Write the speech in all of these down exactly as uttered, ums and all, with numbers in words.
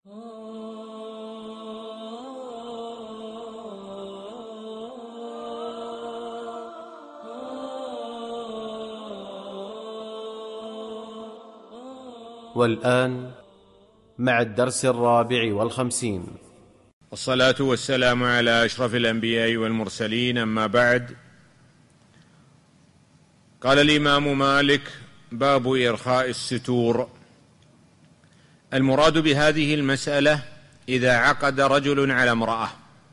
والآن مع الدرس الرابع والخمسين. والصلاة والسلام على أشرف الأنبياء والمرسلين، أما بعد. قال الإمام مالك: باب إرخاء الستور. المراد بهذه المسألة إذا عقد رجل على امرأة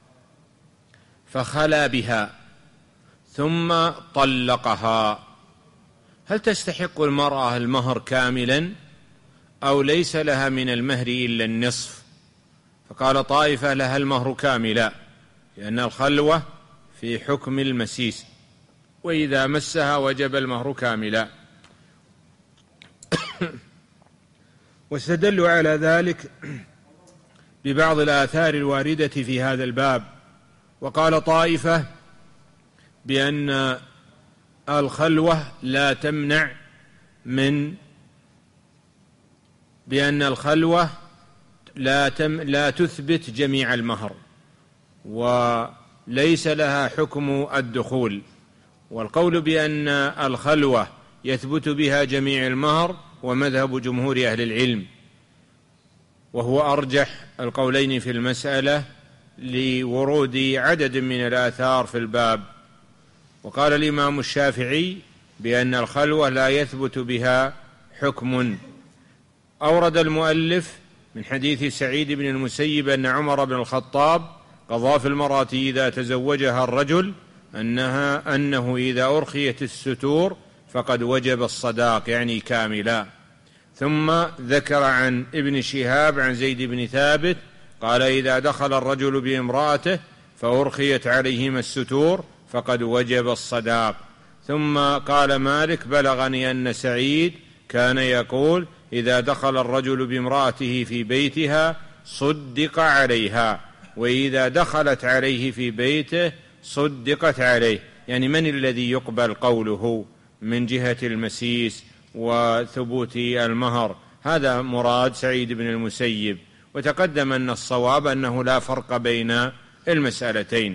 فخلا بها ثم طلقها، هل تستحق المرأة المهر كاملا أو ليس لها من المهر إلا النصف؟ فقال طائفة: لها المهر كاملا، لأن الخلوة في حكم المسيس، وإذا مسها وجب المهر كاملا. واستدلوا على ذلك ببعض الآثار الواردة في هذا الباب. وقال طائفة بأن الخلوة لا تمنع من بأن الخلوة لا, تم لا تثبت جميع المهر، وليس لها حكم الدخول. والقول بأن الخلوة يثبت بها جميع المهر ومذهب جمهور أهل العلم، وهو أرجح القولين في المسألة لورود عدد من الآثار في الباب. وقال الإمام الشافعي بأن الخلوة لا يثبت بها حكم. أورد المؤلف من حديث سعيد بن المسيب أن عمر بن الخطاب قضى في المرأة إذا تزوجها الرجل أنها أنه إذا أرخيت الستور فقد وجب الصداق، يعني كاملا. ثم ذكر عن ابن شهاب عن زيد بن ثابت قال: إذا دخل الرجل بامرأته فأرخيت عليهما الستور فقد وجب الصداق. ثم قال مالك: بلغني أن سعيد كان يقول: إذا دخل الرجل بامرأته في بيتها صدق عليها، وإذا دخلت عليه في بيته صدقت عليه. يعني من الذي يقبل قوله من جهة المسيس وثبوت المهر؟ هذا مراد سعيد بن المسيب. وتقدم أن الصواب أنه لا فرق بين المسألتين.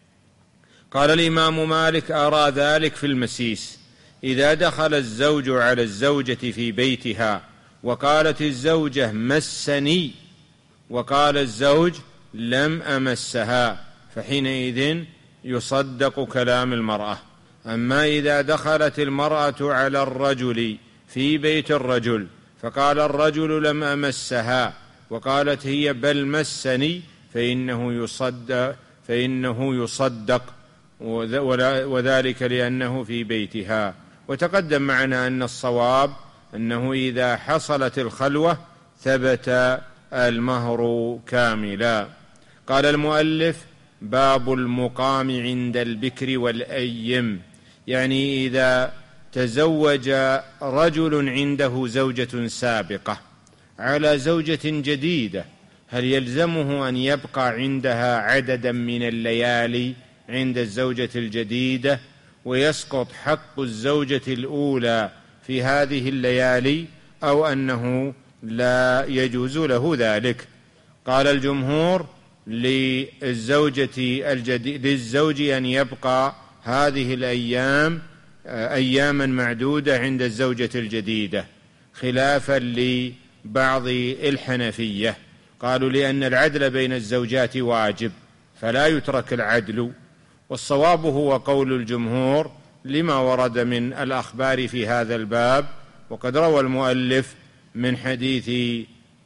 قال الإمام مالك: أرى ذلك في المسيس، إذا دخل الزوج على الزوجة في بيتها وقالت الزوجة مسني وقال الزوج لم أمسها، فحينئذ يصدق كلام المرأة. أما إذا دخلت المرأة على الرجل في بيت الرجل فقال الرجل لم أمسها وقالت هي بل مسني، فإنه يصدق, فإنه يصدق وذلك لأنه في بيتها. وتقدم معنا أن الصواب أنه إذا حصلت الخلوة ثبت المهر كاملا. قال المؤلف: باب المقام عند البكر والأيم. يعني إذا تزوج رجل عنده زوجة سابقة على زوجة جديدة، هل يلزمه أن يبقى عندها عددا من الليالي عند الزوجة الجديدة ويسقط حق الزوجة الأولى في هذه الليالي، أو أنه لا يجوز له ذلك؟ قال الجمهور: للزوجة الجديد للزوج أن يبقى هذه الأيام أياما معدودة عند الزوجة الجديدة، خلافا لبعض الحنفية، قالوا لأن العدل بين الزوجات واجب فلا يترك العدل. والصواب هو قول الجمهور لما ورد من الأخبار في هذا الباب. وقد روى المؤلف من حديث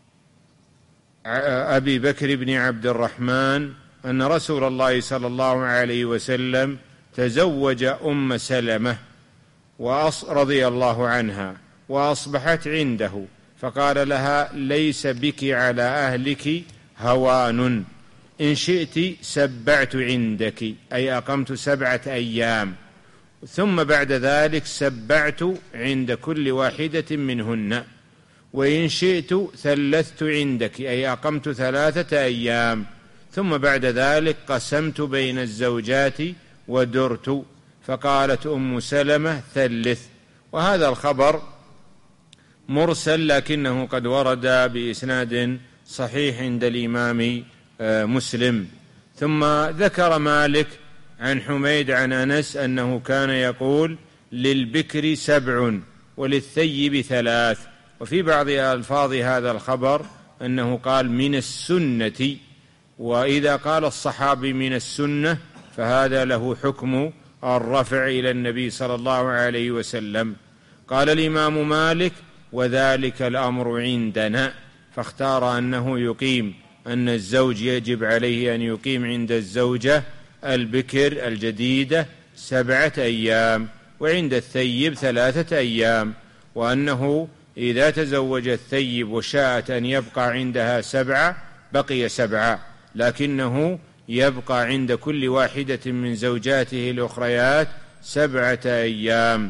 أبي بكر بن عبد الرحمن أن رسول الله صلى الله عليه وسلم تزوج أم سلمة رضي الله عنها وأصبحت عنده، فقال لها: ليس بك على أهلك هوان، إن شئت سبعت عندك، أي أقمت سبعة أيام، ثم بعد ذلك سبعت عند كل واحدة منهن، وإن شئت ثلثت عندك، أي أقمت ثلاثة أيام، ثم بعد ذلك قسمت بين الزوجات ودرت. فقالت أم سلمة: ثلث. وهذا الخبر مرسل لكنه قد ورد بإسناد صحيح عند الإمام مسلم. ثم ذكر مالك عن حميد عن أنس أنه كان يقول للبكر سبع وللثيب ثلاث. وفي بعض ألفاظ هذا الخبر أنه قال من السنة، وإذا قال الصحابي من السنة فهذا له حكم الرفع إلى النبي صلى الله عليه وسلم. قال الإمام مالك وذلك الأمر عندنا، فاختار أنه يقيم، أن الزوج يجب عليه أن يقيم عند الزوجة البكر الجديدة سبعة أيام، وعند الثيب ثلاثة أيام، وأنه إذا تزوج الثيب وشاءت أن يبقى عندها سبعة بقي سبعة، لكنه يبقى عند كل واحدة من زوجاته الأخريات سبعة أيام.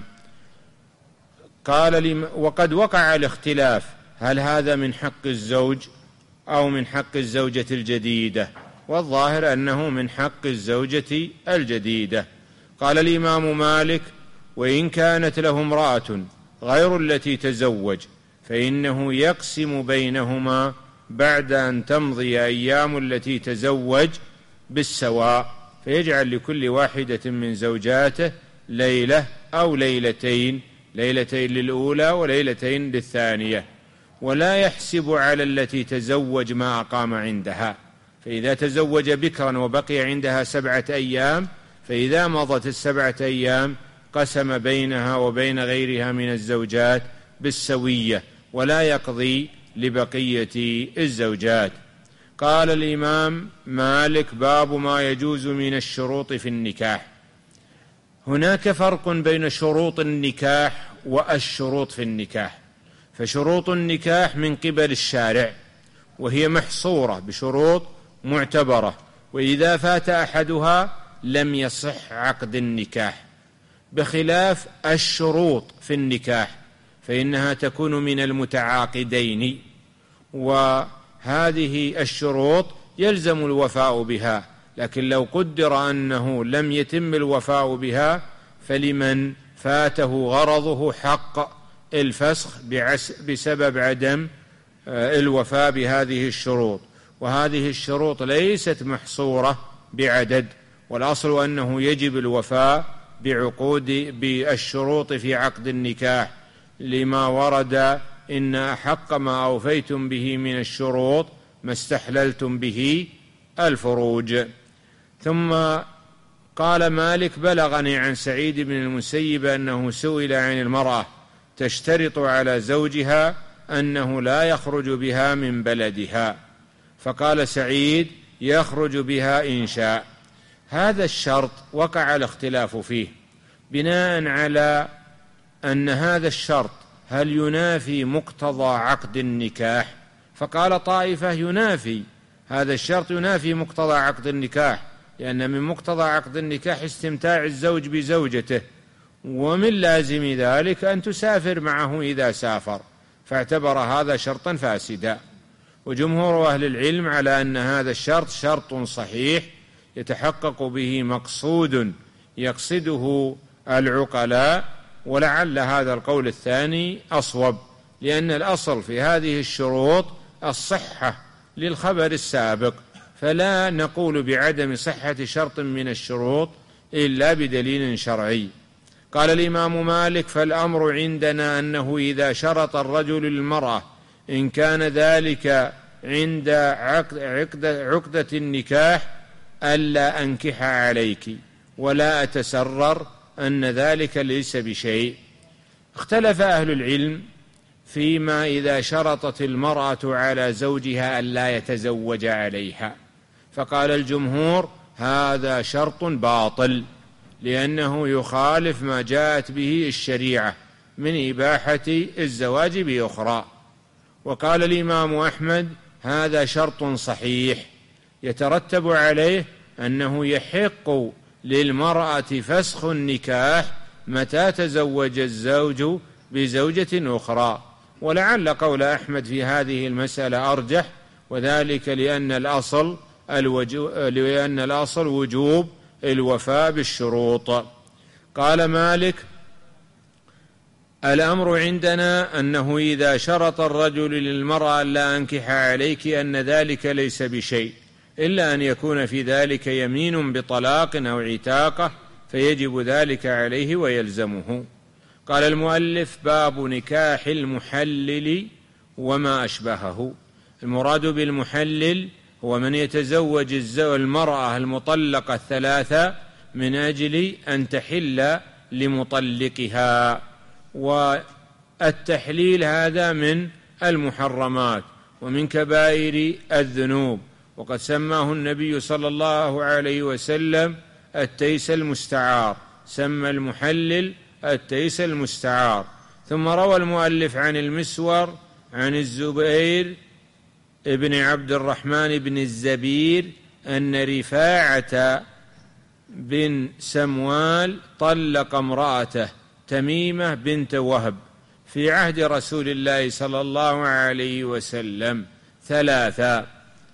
قال لي وقد وقع الاختلاف هل هذا من حق الزوج أو من حق الزوجة الجديدة، والظاهر أنه من حق الزوجة الجديدة. قال الإمام مالك وإن كانت له امرأة غير التي تزوج فإنه يقسم بينهما بعد أن تمضي أيام التي تزوج بالسواء، فيجعل لكل واحدة من زوجاته ليلة أو ليلتين، ليلتين للأولى وليلتين للثانية، ولا يحسب على التي تزوج ما أقام عندها. فإذا تزوج بكرا وبقي عندها سبعة أيام، فإذا مضت السبعة أيام قسم بينها وبين غيرها من الزوجات بالسوية، ولا يقضي لبقية الزوجات. قال الإمام مالك باب ما يجوز من الشروط في النكاح. هناك فرق بين شروط النكاح والشروط في النكاح. فشروط النكاح من قبل الشارع، وهي محصورة بشروط معتبرة، وإذا فات أحدها لم يصح عقد النكاح، بخلاف الشروط في النكاح فإنها تكون من المتعاقدين، وهذه الشروط يلزم الوفاء بها، لكن لو قدر أنه لم يتم الوفاء بها فلمن فاته غرضه حق الفسخ بسبب عدم الوفاء بهذه الشروط. وهذه الشروط ليست محصورة بعدد، والأصل أنه يجب الوفاء بعقود بالشروط في عقد النكاح، لما ورد إن أحق ما أوفيتم به من الشروط ما استحللتم به الفروج. ثم قال مالك بلغني عن سعيد بن المسيب أنه سئل عن المرأة تشترط على زوجها أنه لا يخرج بها من بلدها، فقال سعيد يخرج بها إن شاء. هذا الشرط وقع الاختلاف فيه بناء على أن هذا الشرط هل ينافي مقتضى عقد النكاح، فقال طائفة ينافي، هذا الشرط ينافي مقتضى عقد النكاح، لأن من مقتضى عقد النكاح استمتاع الزوج بزوجته، ومن لازم ذلك أن تسافر معه إذا سافر، فاعتبر هذا شرطا فاسدا. وجمهور أهل العلم على أن هذا الشرط شرط صحيح يتحقق به مقصود يقصده العقلاء، ولعل هذا القول الثاني أصوب، لأن الأصل في هذه الشروط الصحة للخبر السابق، فلا نقول بعدم صحة شرط من الشروط إلا بدليل شرعي. قال الإمام مالك فالأمر عندنا أنه إذا شرط الرجل للمرأة إن كان ذلك عند عقد عقد عقدة النكاح ألا أنكح عليك ولا أتسرر أن ذلك ليس بشيء. اختلف أهل العلم فيما إذا شرطت المرأة على زوجها ألا يتزوج عليها، فقال الجمهور هذا شرط باطل، لأنه يخالف ما جاءت به الشريعة من إباحة الزواج بأخرى. وقال الإمام أحمد هذا شرط صحيح يترتب عليه أنه يحق للمرأة فسخ النكاح متى تزوج الزوج بزوجة أخرى، ولعل قول أحمد في هذه المسألة أرجح، وذلك لأن الأصل لأن الأصل وجوب الوفاء بالشروط. قال مالك الأمر عندنا أنه إذا شرط الرجل للمرأة لا أنكح عليك أن ذلك ليس بشيء، إلا أن يكون في ذلك يمين بطلاق أو عتاقة فيجب ذلك عليه ويلزمه. قال المؤلف: باب نكاح المحلل وما أشبهه. المراد بالمحلل هو من يتزوج المرأة المطلقة الثلاثة من أجل أن تحل لمطلقها، والتحليل هذا من المحرمات ومن كبائر الذنوب، وقد سماه النبي صلى الله عليه وسلم التيس المستعار، سمى المحلل التيس المستعار. ثم روى المؤلف عن المسور عن الزبير ابن عبد الرحمن بن الزبير أن رفاعة بن سموال طلق امرأته تميمة بنت وهب في عهد رسول الله صلى الله عليه وسلم ثلاثا.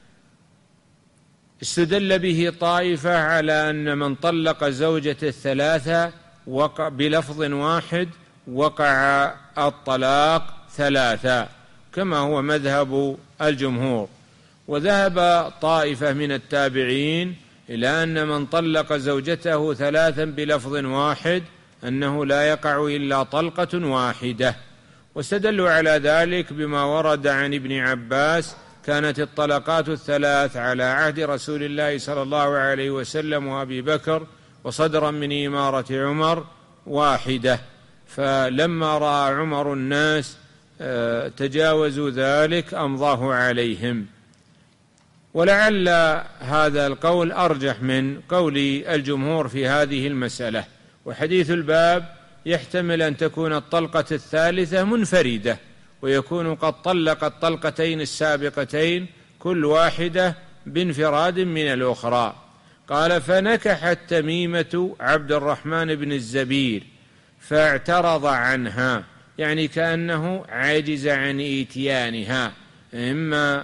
استدل به طائفة على أن من طلق زوجة الثلاثة وقع بلفظ واحد وقع الطلاق ثلاثا، كما هو مذهب الجمهور. وذهب طائفة من التابعين إلى أن من طلق زوجته ثلاثا بلفظ واحد أنه لا يقع إلا طلقة واحدة، واستدلوا على ذلك بما ورد عن ابن عباس: كانت الطلقات الثلاث على عهد رسول الله صلى الله عليه وسلم وأبي بكر وصدرا من إمارة عمر واحدة، فلما رأى عمر الناس تجاوزوا ذلك أمضاه عليهم. ولعل هذا القول أرجح من قول الجمهور في هذه المسألة. وحديث الباب يحتمل أن تكون الطلقة الثالثة منفردة، ويكون قد طلق الطلقتين السابقتين كل واحدة بانفراد من الأخرى. قال: فنكحت تميمة عبد الرحمن بن الزبير فاعترض عنها، يعني كأنه عاجز عن إيتيانها، إما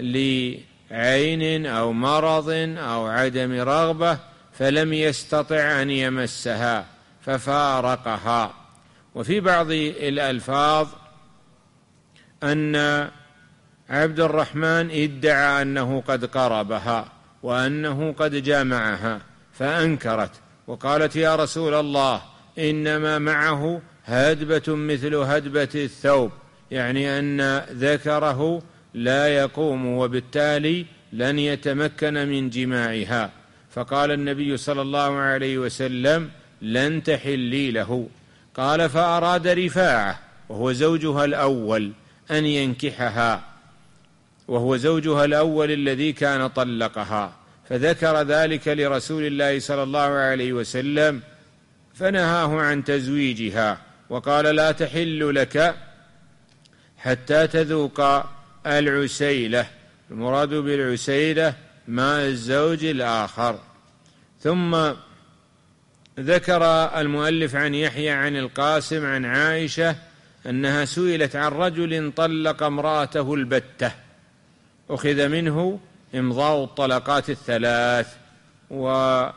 لعين أو مرض أو عدم رغبة، فلم يستطع أن يمسها ففارقها. وفي بعض الألفاظ أن عبد الرحمن ادعى أنه قد قربها وأنه قد جامعها فأنكرت وقالت: يا رسول الله، إنما معه هدبة مثل هدبة الثوب، يعني أن ذكره لا يقوم وبالتالي لن يتمكن من جماعها. فقال النبي صلى الله عليه وسلم: لن تحلي له. قال: فأراد رفاعة وهو زوجها الأول أن ينكحها، وهو زوجها الأول الذي كان طلقها، فذكر ذلك لرسول الله صلى الله عليه وسلم فنهاه عن تزويجها، وقال: لا تحل لك حتى تذوق العسيلة. المراد بالعسيلة ماء الزوج الآخر. ثم ذكر المؤلف عن يحيى عن القاسم عن عائشة أنها سئلت عن رجل طلق امرأته البتة، أخذ منه إمضاء الطلقات الثلاث، وقال: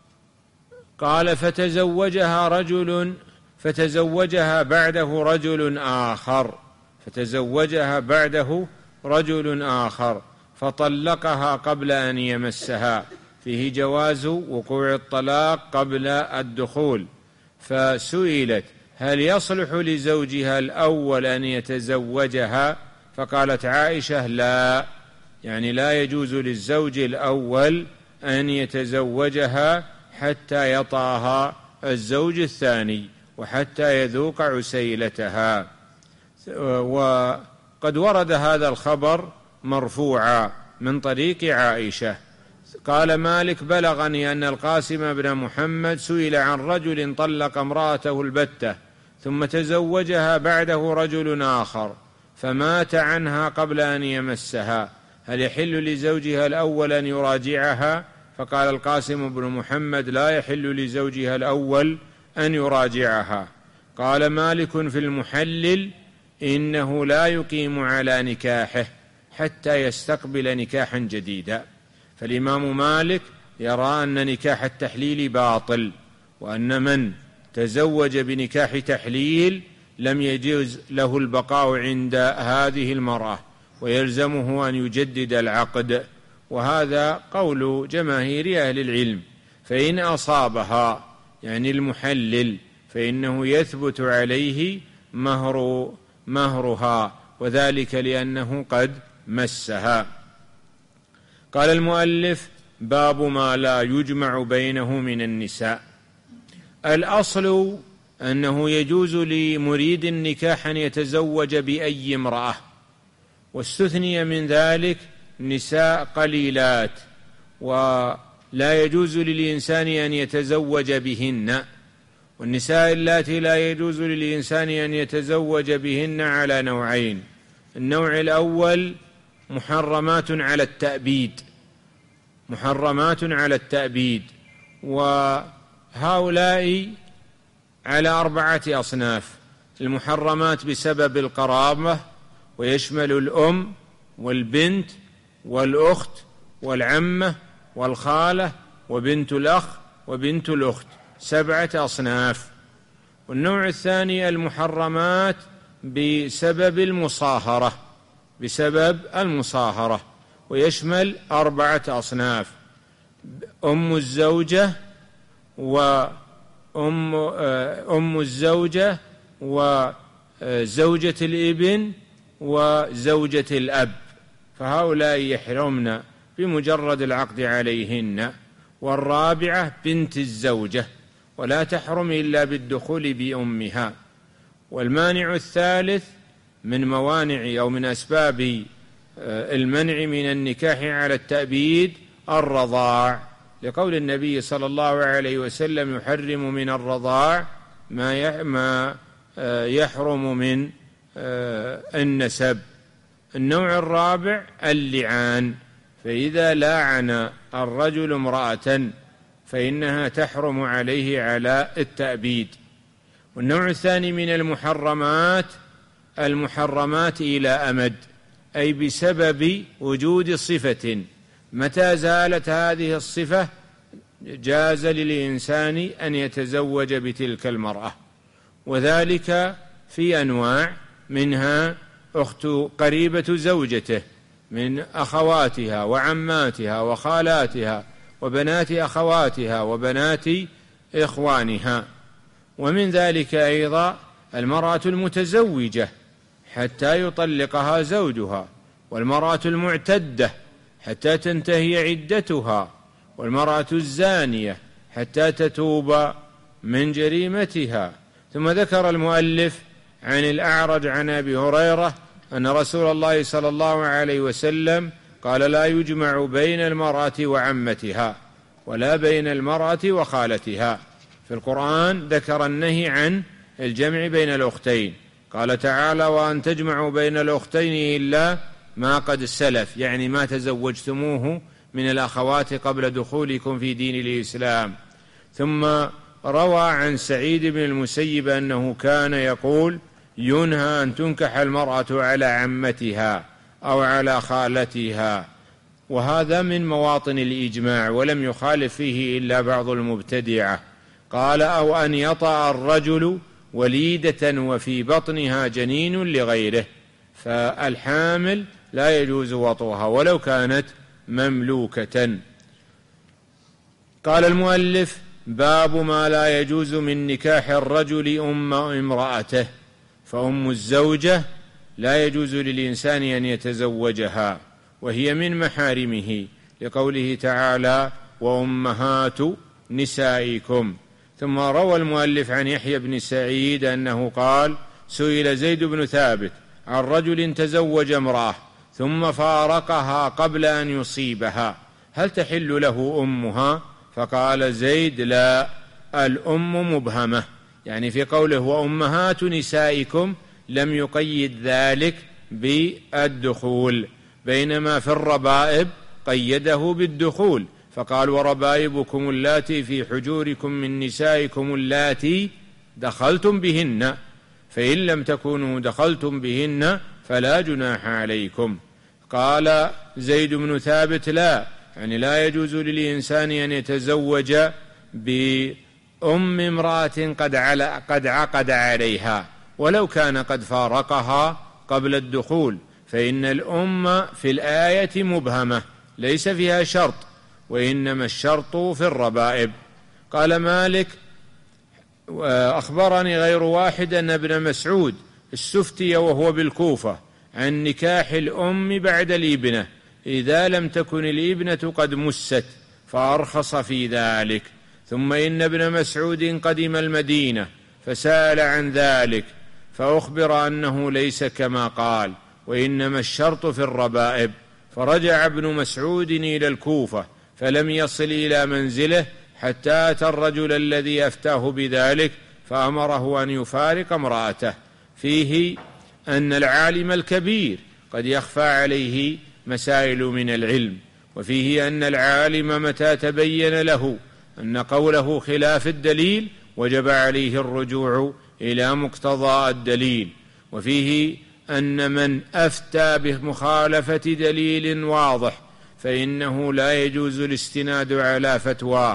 فتزوجها رجل فتزوجها بعده رجل آخر فتزوجها بعده رجل آخر فطلقها قبل أن يمسها، فيه جواز وقوع الطلاق قبل الدخول. فسئلت: هل يصلح لزوجها الأول أن يتزوجها؟ فقالت عائشة: لا، يعني لا يجوز للزوج الأول أن يتزوجها حتى يطأها الزوج الثاني وحتى يذوق عسيلتها. وقد ورد هذا الخبر مرفوعا من طريق عائشة. قال مالك: بلغني أن القاسم بن محمد سئل عن رجل طلق امرأته البتة ثم تزوجها بعده رجل آخر فمات عنها قبل أن يمسها، هل يحل لزوجها الأول أن يراجعها؟ فقال القاسم بن محمد: لا يحل لزوجها الأول أن يراجعها. قال مالك في المحلل: إنه لا يقيم على نكاحه حتى يستقبل نكاحا جديدا. فالإمام مالك يرى أن نكاح التحليل باطل، وأن من تزوج بنكاح تحليل لم يجوز له البقاء عند هذه المرأة ويلزمه أن يجدد العقد، وهذا قول جماهير أهل العلم. فإن أصابها يعني المحلل فإنه يثبت عليه مهر مهرها، وذلك لأنه قد مسها. قال المؤلف: باب ما لا يجمع بينه من النساء. الأصل أنه يجوز لمريد النكاح أن يتزوج بأي امرأة، واستثني من ذلك نساء قليلات، ولا يجوز للإنسان أن يتزوج بهن. والنساء اللاتي لا يجوز للإنسان أن يتزوج بهن على نوعين: النوع الأول محرمات على التأبيد، محرمات على التأبيد، وهؤلاء على أربعة أصناف: المحرمات بسبب القرابة، ويشمل الأم والبنت والأخت والعمة والخالة وبنت الأخ وبنت الأخت، سبعة أصناف. والنوع الثاني المحرمات بسبب المصاهرة، بسبب المصاهرة، ويشمل أربعة أصناف: أم الزوجة وأم أم الزوجة وزوجة الابن وزوجة الأب، فهؤلاء يحرمن بمجرد العقد عليهن. والرابعة بنت الزوجة، ولا تحرم إلا بالدخول بأمها. والمانع الثالث من موانع أو من أسباب المنع من النكاح على التأبيد الرضاع، لقول النبي صلى الله عليه وسلم: يحرم من الرضاع ما يحرم من النسب. النوع الرابع اللعان، فإذا لاعن الرجل امرأة فإنها تحرم عليه على التأبيد. والنوع الثاني من المحرمات المحرمات إلى أمد، أي بسبب وجود صفة، متى زالت هذه الصفة جاز للإنسان أن يتزوج بتلك المرأة، وذلك في أنواع، منها أخت قريبة زوجته من أخواتها وعماتها وخالاتها وبنات أخواتها وبنات إخوانها. ومن ذلك أيضا المرأة المتزوجة حتى يطلقها زوجها، والمرأة المعتدة حتى تنتهي عدتها، والمرأة الزانية حتى تتوب من جريمتها. ثم ذكر المؤلف عن الأعرج عن أبي هريرة أن رسول الله صلى الله عليه وسلم قال: لا يجمع بين المرأة وعمتها ولا بين المرأة وخالتها. في القرآن ذكر النهي عن الجمع بين الأختين، قال تعالى: وأن تجمعوا بين الأختين إلا ما قد سلف، يعني ما تزوجتموه من الأخوات قبل دخولكم في دين الإسلام. ثم روى عن سعيد بن المسيب أنه كان يقول: ينهى أن تنكح المرأة على عمتها أو على خالتها. وهذا من مواطن الإجماع، ولم يخالف فيه إلا بعض المبتدعة. قال: أو أن يطأ الرجل وليدة وفي بطنها جنين لغيره، فالحامل لا يجوز وطئها ولو كانت مملوكة. قال المؤلف: باب ما لا يجوز من نكاح الرجل أم امرأته. فأم الزوجة لا يجوز للإنسان أن يتزوجها، وهي من محارمه، لقوله تعالى: وأمهات نسائكم. ثم روى المؤلف عن يحيى بن سعيد أنه قال: سئل زيد بن ثابت عن رجل تزوج امرأة ثم فارقها قبل أن يصيبها، هل تحل له أمها؟ فقال زيد: لا، الأم مبهمة، يعني في قوله وأمهات نسائكم لم يقيد ذلك بالدخول، بينما في الربائب قيده بالدخول، فقال: وربائبكم اللاتي في حجوركم من نسائكم اللاتي دخلتم بهن، فإن لم تكونوا دخلتم بهن فلا جناح عليكم. قال زيد بن ثابت: لا، يعني لا يجوز للإنسان أن يتزوج بأم امرأة قد, قد عقد عليها، ولو كان قد فارقها قبل الدخول، فإن الأم في الآية مبهمة ليس فيها شرط، وإنما الشرط في الربائب. قال مالك: أخبرني غير واحد أن ابن مسعود استفتي وهو بالكوفة عن نكاح الأم بعد الإبنة إذا لم تكن الإبنة قد مست، فأرخص في ذلك. ثم إن ابن مسعود قدم المدينة فسأل عن ذلك، فأخبر أنه ليس كما قال، وإنما الشرط في الربائب. فرجع ابن مسعود إلى الكوفة فلم يصل إلى منزله حتى أتى الرجل الذي أفتاه بذلك فأمره أن يفارق امرأته. فيه أن العالم الكبير قد يخفى عليه مسائل من العلم، وفيه أن العالم متى تبين له أن قوله خلاف الدليل وجب عليه الرجوع إلى مقتضى الدليل. وفيه أن من أفتى بمخالفة دليل واضح فإنه لا يجوز الاستناد على فتواه،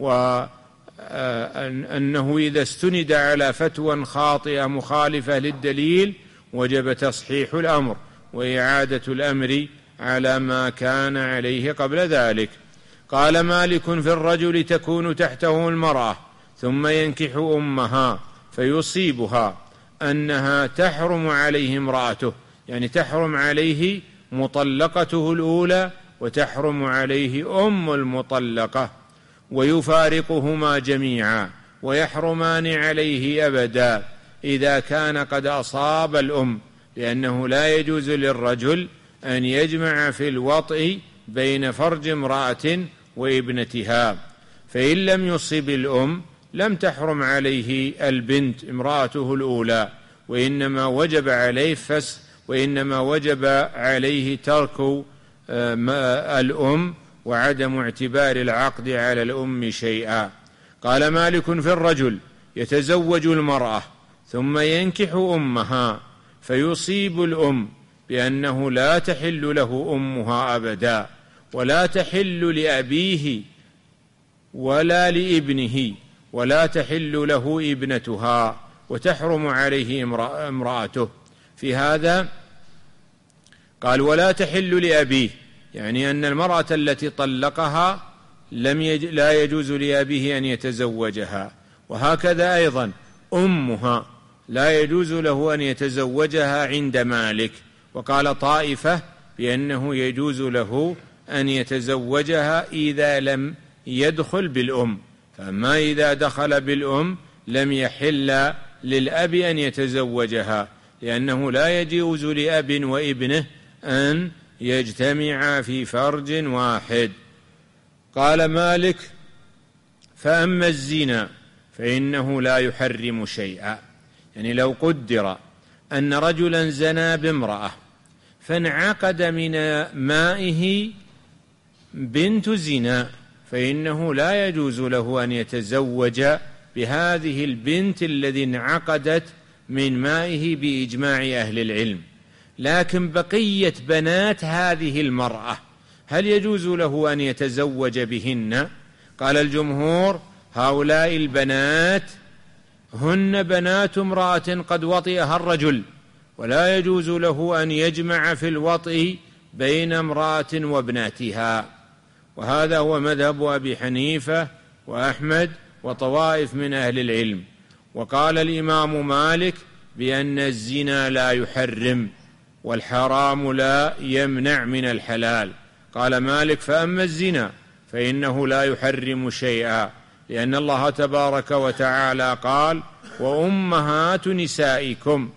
وأنه إذا استند على فتوى خاطئة مخالفة للدليل وجب تصحيح الأمر وإعادة الأمر على ما كان عليه قبل ذلك. قال مالك: في الرجل تكون تحته المرأة ثم ينكح أمها فيصيبها أنها تحرم عليه امرأته، يعني تحرم عليه مطلقته الأولى وتحرم عليه أم المطلقة، ويفارقهما جميعا ويحرمان عليه أبدا إذا كان قد أصاب الأم، لأنه لا يجوز للرجل أن يجمع في الوطء بين فرج امرأة وابنتها. فإن لم يصب الأم لم تحرم عليه البنت امرأته الأولى، وإنما وجب عليه فسخ، وإنما وجب عليه ترك الأم وعدم اعتبار العقد على الأم شيئا. قال مالك: في الرجل يتزوج المرأة ثم ينكح أمها فيصيب الأم بأنه لا تحل له أمها أبدا، ولا تحل لأبيه ولا لابنه، ولا تحل له ابنتها، وتحرم عليه امرأته. في هذا قال: ولا تحل لأبيه، يعني أن المرأة التي طلقها لم يج... لا يجوز لأبيه أن يتزوجها، وهكذا أيضا أمها لا يجوز له أن يتزوجها عند مالك. وقال طائفة بأنه يجوز له أن يتزوجها إذا لم يدخل بالأم، فأما إذا دخل بالأم لم يحل للأب أن يتزوجها، لأنه لا يجوز لأب وابنه أن يجتمعا في فرج واحد. قال مالك: فأما الزنا فإنه لا يحرم شيئا، يعني لو قدر أن رجلا زنى بامرأة فانعقد من مائه بنت زنا، فإنه لا يجوز له أن يتزوج بهذه البنت الذي انعقدت من مائه بإجماع أهل العلم. لكن بقية بنات هذه المرأة هل يجوز له أن يتزوج بهن؟ قال الجمهور: هؤلاء البنات هن بنات امرأة قد وطئها الرجل، ولا يجوز له أن يجمع في الوطئ بين امرأة وابناتها. وهذا هو مذهب أبي حنيفة وأحمد وطوائف من أهل العلم. وقال الإمام مالك بأن الزنا لا يحرم والحرام لا يمنع من الحلال. قال مالك: فأما الزنا فإنه لا يحرم شيئا، لأن الله تبارك وتعالى قال: وأمهات نسائكم،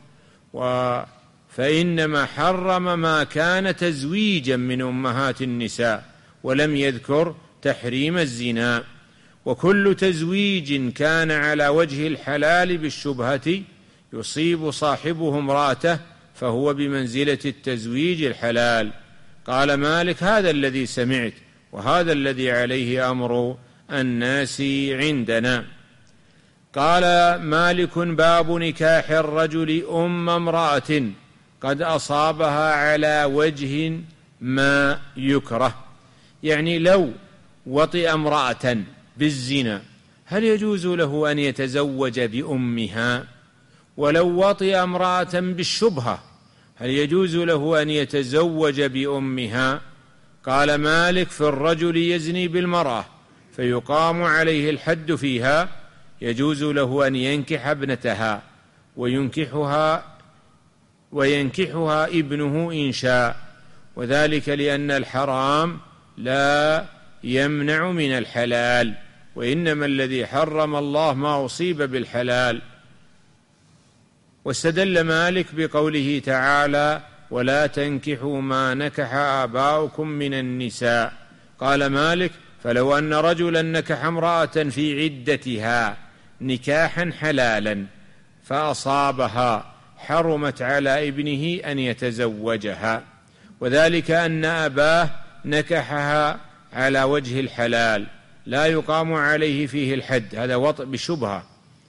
فإنما حرم ما كان تزويجا من أمهات النساء، ولم يذكر تحريم الزنا. وكل تزويج كان على وجه الحلال بالشبهة يصيب صاحبه امرأته فهو بمنزلة التزويج الحلال. قال مالك: هذا الذي سمعت، وهذا الذي عليه أمر الناس عندنا. قال مالك: باب نكاح الرجل أم امرأة قد أصابها على وجه ما يكره، يعني لو وطئ امرأة بالزنا هل يجوز له أن يتزوج بأمها؟ ولو وطئ امرأة بالشبهة هل يجوز له أن يتزوج بأمها؟ قال مالك: في الرجل يزني بالمرأة فيقام عليه الحد فيها يجوز له أن ينكح ابنتها وينكحها وينكحها ابنه إن شاء، وذلك لأن الحرام لا يمنع من الحلال، وإنما الذي حرم الله ما أصيب بالحلال. واستدل مالك بقوله تعالى: ولا تنكحوا ما نكح آباؤكم من النساء. قال مالك: فلو أن رجلا نكح امرأة في عدتها نكاحا حلالا فأصابها حرمت على ابنه أن يتزوجها، وذلك أن أباه نكحها على وجه الحلال لا يقام عليه فيه الحد، هذا وطء بشبهة،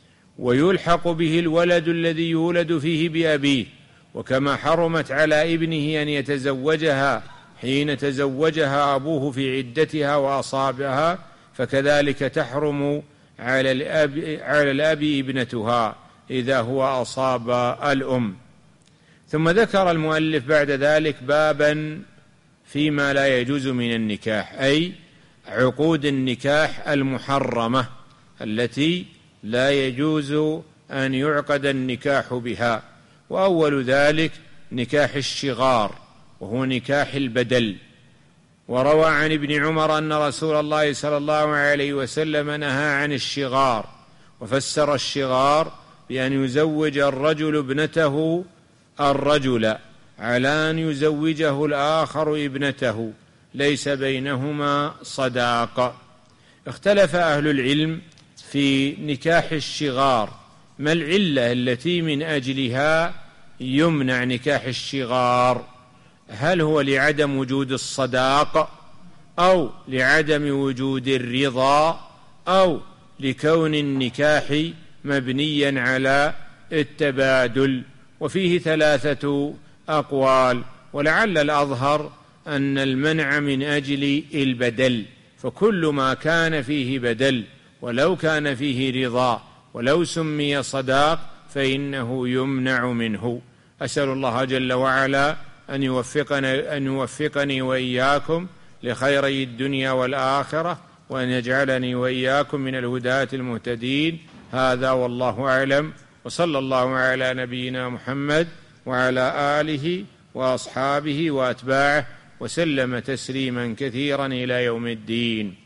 ويلحق به الولد الذي يولد فيه بأبيه، وكما حرمت على ابنه أن يتزوجها حين تزوجها أبوه في عدتها وأصابها، فكذلك تحرم على الأب, على الأب ابنتها إذا هو أصاب الأم. ثم ذكر المؤلف بعد ذلك بابا فيما لا يجوز من النكاح، أي عقود النكاح المحرمة التي لا يجوز أن يعقد النكاح بها. وأول ذلك نكاح الشغار، وهو نكاح البدل. وروى عن ابن عمر أن رسول الله صلى الله عليه وسلم نهى عن الشغار، وفسر الشغار بأن يزوج الرجل ابنته الرجل على أن يزوجه الآخر ابنته ليس بينهما صداقة. اختلف أهل العلم في نكاح الشغار، ما العلة التي من أجلها يمنع نكاح الشغار؟ هل هو لعدم وجود الصداق، أو لعدم وجود الرضا، أو لكون النكاح مبنيا على التبادل؟ وفيه ثلاثة أقوال، ولعل الأظهر أن المنع من أجل البدل، فكل ما كان فيه بدل ولو كان فيه رضا ولو سمي صداق فإنه يمنع منه. أسأل الله جل وعلا أن يوفقنا أن يوفقني وإياكم لخيري الدنيا والآخرة، وأن يجعلني وإياكم من الهداة المهتدين. هذا والله أعلم، وصلى الله على نبينا محمد وعلى آله وأصحابه وأتباعه وسلم تسليما كثيرا إلى يوم الدين.